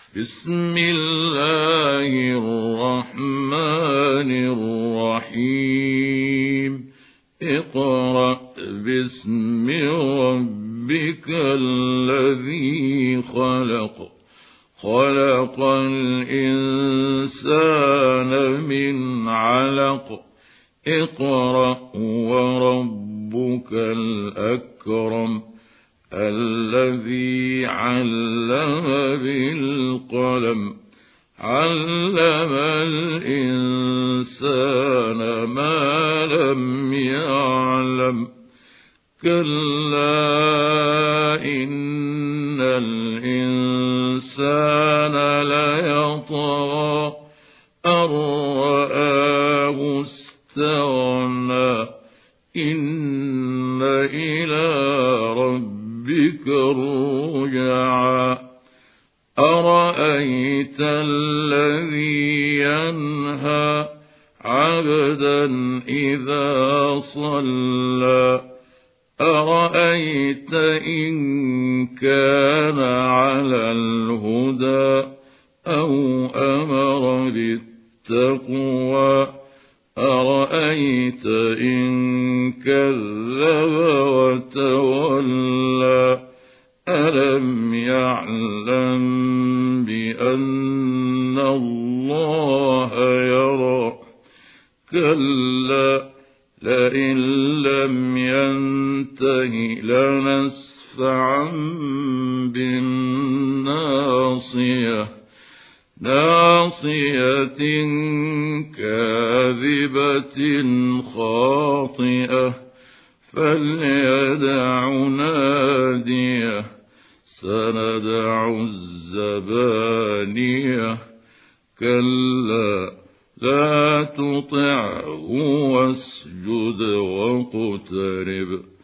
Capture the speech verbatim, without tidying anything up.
بسم الله الرحمن الرحيم اقرأ باسم ربك الذي خلق خلق الإنسان من علق اقرأ وربك الأكرم الذي علم بالقلم علم الإنسان ما لم يعلم كلا إن الإنسان ليطغى أن رآه استغنى إن إلى ربك الرجعى أرأيت الذي ينهى عبدا إذا صلى أرأيت إن كان على الهدى أو أمر بالتقوى أرأيت إن كذب وتولى ألم يعلم بأن الله يرى كلا لئن لم ينته لنسفعا بالناصية ناصية كاذبة خاطئة فليدع ناديه سندع الزبانية كلا لا تطعه واسجد واقترب